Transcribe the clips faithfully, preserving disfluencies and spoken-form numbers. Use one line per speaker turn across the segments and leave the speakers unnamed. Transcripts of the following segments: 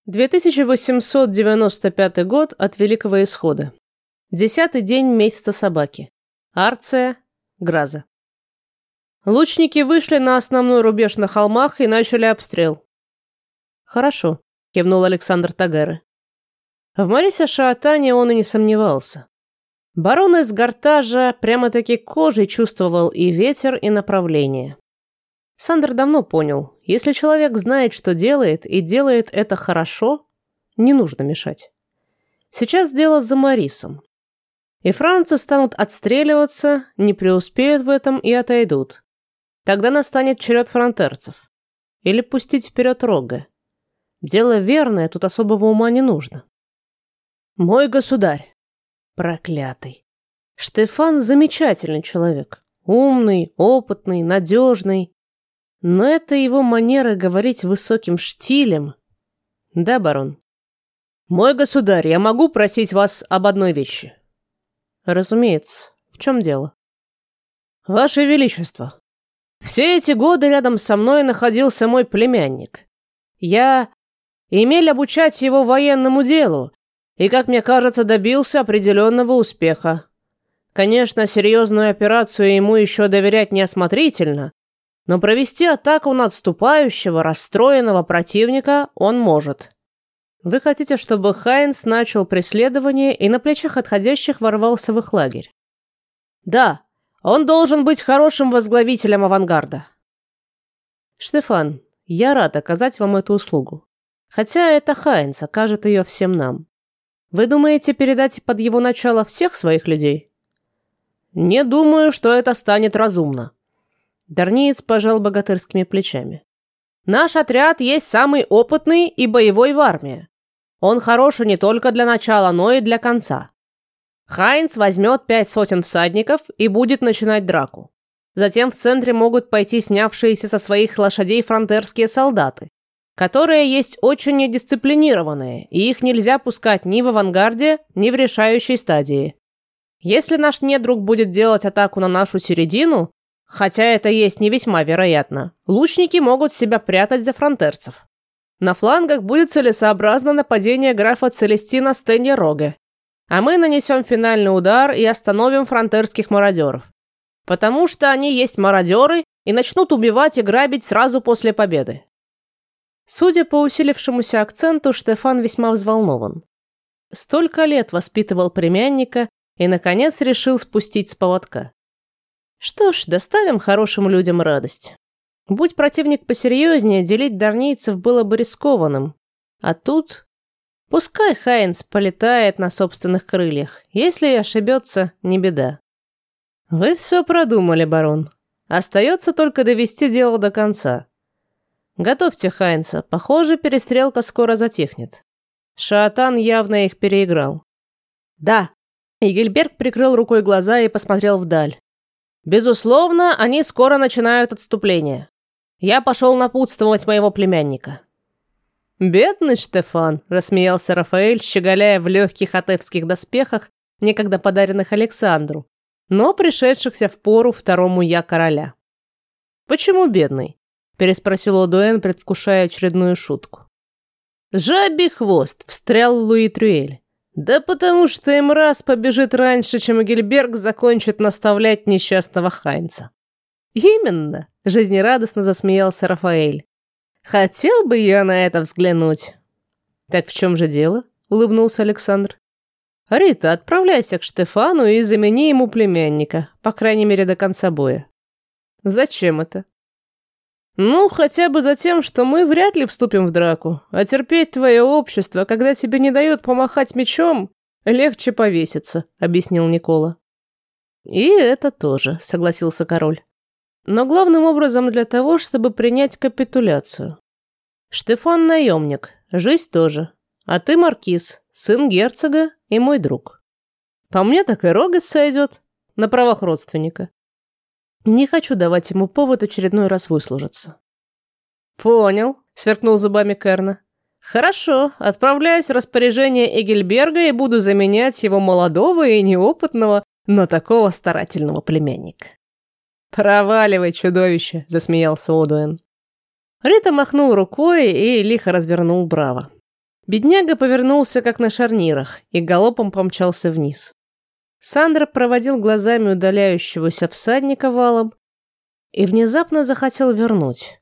две тысячи восемьсот девяносто пятый год от Великого Исхода. Десятый день месяца собаки. Арция, Граза. Лучники вышли на основной рубеж на холмах и начали обстрел. «Хорошо», — кивнул Александр Тагеры. В Марисе Шаатане он и не сомневался. Барон из Гартажа прямо-таки кожей чувствовал и ветер, и направление. Сандер давно понял, если человек знает, что делает, и делает это хорошо, не нужно мешать. Сейчас дело за Марисом. И францы станут отстреливаться, не преуспеют в этом и отойдут. Тогда настанет черед фронтерцев. Или пустить вперед Рога. Дело верное, тут особого ума не нужно. Мой государь. Проклятый. Штефан замечательный человек. Умный, опытный, надежный. Но это его манера говорить высоким штилем. Да, барон? Мой государь, я могу просить вас об одной вещи? Разумеется. В чем дело? Ваше Величество, все эти годы рядом со мной находился мой племянник. Я имел обучать его военному делу, и, как мне кажется, добился определенного успеха. Конечно, серьезную операцию ему еще доверять неосмотрительно, но провести атаку на отступающего, расстроенного противника он может. Вы хотите, чтобы Хайнц начал преследование и на плечах отходящих ворвался в их лагерь? Да, он должен быть хорошим возглавителем авангарда. Штефан, я рад оказать вам эту услугу. Хотя это Хайнц окажет ее всем нам. Вы думаете передать под его начало всех своих людей? Не думаю, что это станет разумно. Дарниец пожал богатырскими плечами. Наш отряд есть самый опытный и боевой в армии. Он хороший не только для начала, но и для конца. Хайнц возьмет пять сотен всадников и будет начинать драку. Затем в центре могут пойти снявшиеся со своих лошадей фронтерские солдаты, которые есть очень недисциплинированные, и их нельзя пускать ни в авангарде, ни в решающей стадии. Если наш недруг будет делать атаку на нашу середину, хотя это есть не весьма вероятно, лучники могут себя прятать за фронтерцев. На флангах будет целесообразно нападение графа Целестина Стеньероге, а мы нанесем финальный удар и остановим фронтерских мародеров. Потому что они есть мародеры и начнут убивать и грабить сразу после победы. Судя по усилившемуся акценту, Штефан весьма взволнован. Столько лет воспитывал племянника и, наконец, решил спустить с поводка. Что ж, доставим хорошим людям радость. Будь противник посерьезнее, делить дарнийцев было бы рискованным. А тут... Пускай Хайнц полетает на собственных крыльях. Если и ошибется, не беда. Вы все продумали, барон. Остается только довести дело до конца. Готовьте Хайнца. Похоже, перестрелка скоро затихнет. Шаатан явно их переиграл. Да. Игельберг прикрыл рукой глаза и посмотрел вдаль. Безусловно, они скоро начинают отступление. Я пошел напутствовать моего племянника. «Бедный Штефан», — рассмеялся Рафаэль, щеголяя в легких атевских доспехах, некогда подаренных Александру, но пришедшихся в пору второму я короля. «Почему бедный?» — переспросил Одуэн, предвкушая очередную шутку. «Жабий хвост», — встрял Луи Трюэль. «Да потому что им раз побежит раньше, чем Игельберг закончит наставлять несчастного Хайнца». «Именно», — жизнерадостно засмеялся Рафаэль. «Хотел бы я на это взглянуть». «Так в чем же дело?» — улыбнулся Александр. «Рита, отправляйся к Штефану и замени ему племянника, по крайней мере, до конца боя». «Зачем это?» «Ну, хотя бы за тем, что мы вряд ли вступим в драку, а терпеть твое общество, когда тебе не дают помахать мечом, легче повеситься», — объяснил Никола. «И это тоже», — согласился король. «Но главным образом для того, чтобы принять капитуляцию. Штефан наемник, жизнь тоже, а ты маркиз, сын герцога и мой друг. По мне так и Рогес сойдет, на правах родственника. Не хочу давать ему повод очередной раз выслужиться». «Понял», — сверкнул зубами Керна. «Хорошо, отправляюсь в распоряжение Эгельберга и буду заменять его молодого и неопытного, но такого старательного племянника». «Проваливай, чудовище!» — засмеялся Одуэн. Рита махнул рукой и лихо развернул браво. Бедняга повернулся, как на шарнирах, и галопом помчался вниз. Сандер проводил глазами удаляющегося всадника валом и внезапно захотел вернуть.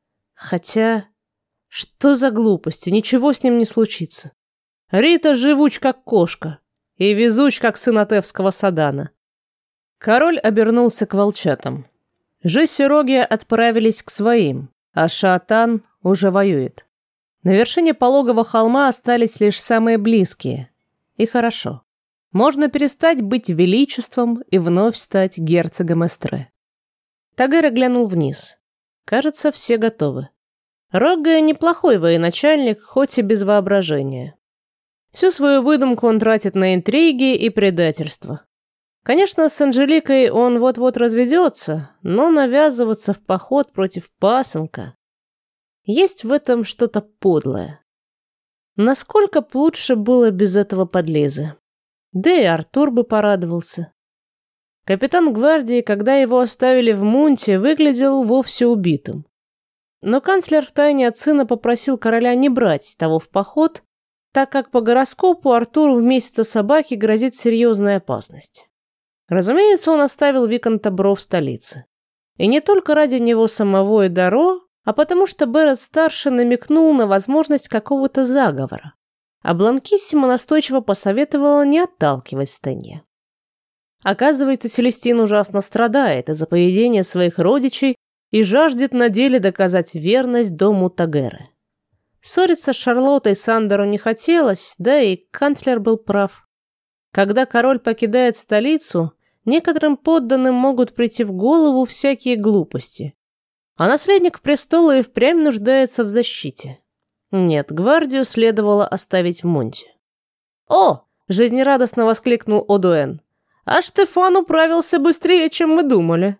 Хотя, что за глупости, ничего с ним не случится. Рита живуч, как кошка, и везуч, как сын Атевского Садана. Король обернулся к волчатам. Жись и Рогия отправились к своим, а Шаатан уже воюет. На вершине пологого холма остались лишь самые близкие. И хорошо. Можно перестать быть величеством и вновь стать герцогом Эстре. Тагера глянул вниз. Кажется, все готовы. Рогия неплохой военачальник, хоть и без воображения. Всю свою выдумку он тратит на интриги и предательство. Конечно, с Анжеликой он вот-вот разведется, но навязываться в поход против пасынка... Есть в этом что-то подлое. Насколько б лучше было без этого подлеза. Да и Артур бы порадовался. Капитан гвардии, когда его оставили в Мунте, выглядел вовсе убитым. Но канцлер втайне от сына попросил короля не брать того в поход, так как по гороскопу Артуру в месяце собаки грозит серьезная опасность. Разумеется, он оставил виконта Бро в столице. И не только ради него самого и Даро, а потому что Берет-старший намекнул на возможность какого-то заговора, а Бланкиссима настойчиво посоветовала не отталкивать Стенье. Оказывается, Селестин ужасно страдает из-за поведения своих родичей и жаждет на деле доказать верность дому Тагеры. Ссориться с Шарлоттой Сандеру не хотелось, да и канцлер был прав. Когда король покидает столицу, некоторым подданным могут прийти в голову всякие глупости. А наследник престола и впрямь нуждается в защите. Нет, гвардию следовало оставить в Мунте. «О!» – жизнерадостно воскликнул Одуэн. «А Штефан управился быстрее, чем мы думали».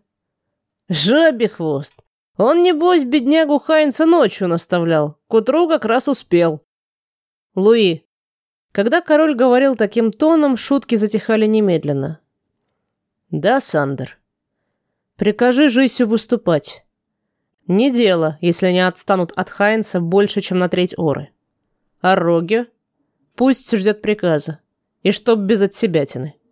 «Жабий хвост! Он, небось, беднягу Хайнца ночью наставлял, к утру как раз успел». «Луи». Когда король говорил таким тоном, шутки затихали немедленно. «Да, Сандер. Прикажи Жисю выступать. Не дело, если они отстанут от Хайнца больше, чем на треть оры. А Роге? Пусть ждет приказа. И чтоб без отсебятины».